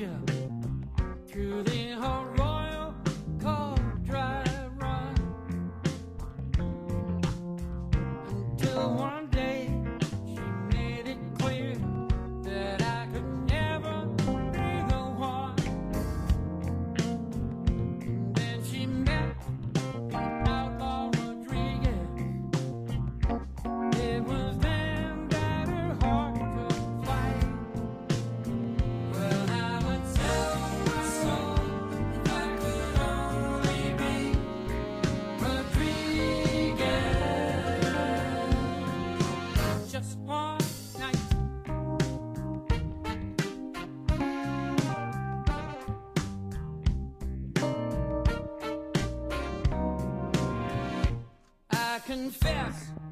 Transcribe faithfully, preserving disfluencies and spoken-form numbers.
you through the Arroyo Cold Dry Run until one day she made it clear that I could never be the one. And then she met the outlaw Rodriguez. It was then that her heart took flight. Well, I would sell my soul if I could only be Rodriguez. Just one night. I confess